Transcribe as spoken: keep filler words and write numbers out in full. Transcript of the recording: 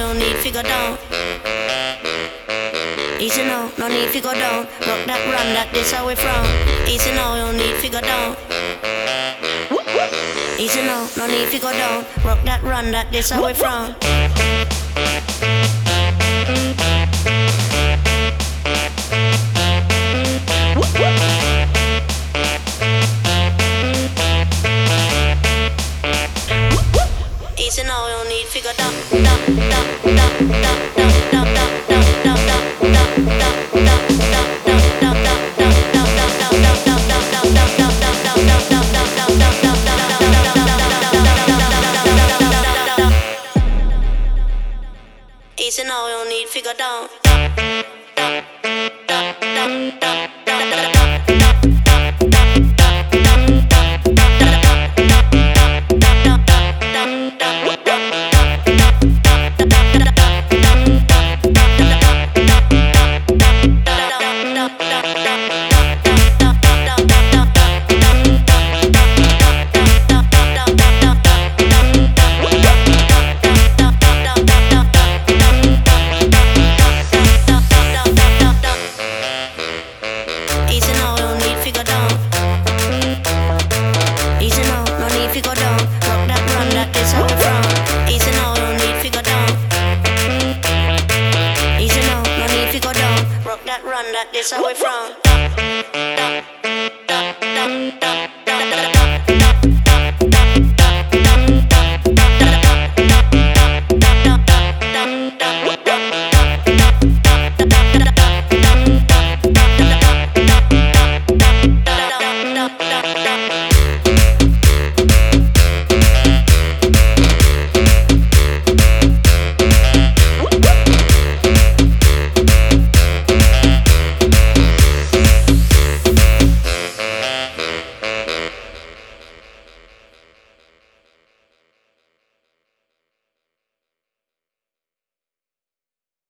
no need to go down. Easy now, no need to go down. Rock that, run that, this how we from. Easy now, no need to go down. Easy now, no need to go down. Rock that, run that, this how we from. Easy now, no need to go down, down, down, down, down, down, down, down. Easy now, you don't need to go down. Easy now, no need to go down. Easy now, no need to go down. Rock that, run that, this how we from. Easy now, no need to go down. Easy now, no need to go down. Rock that, run that, this how we from.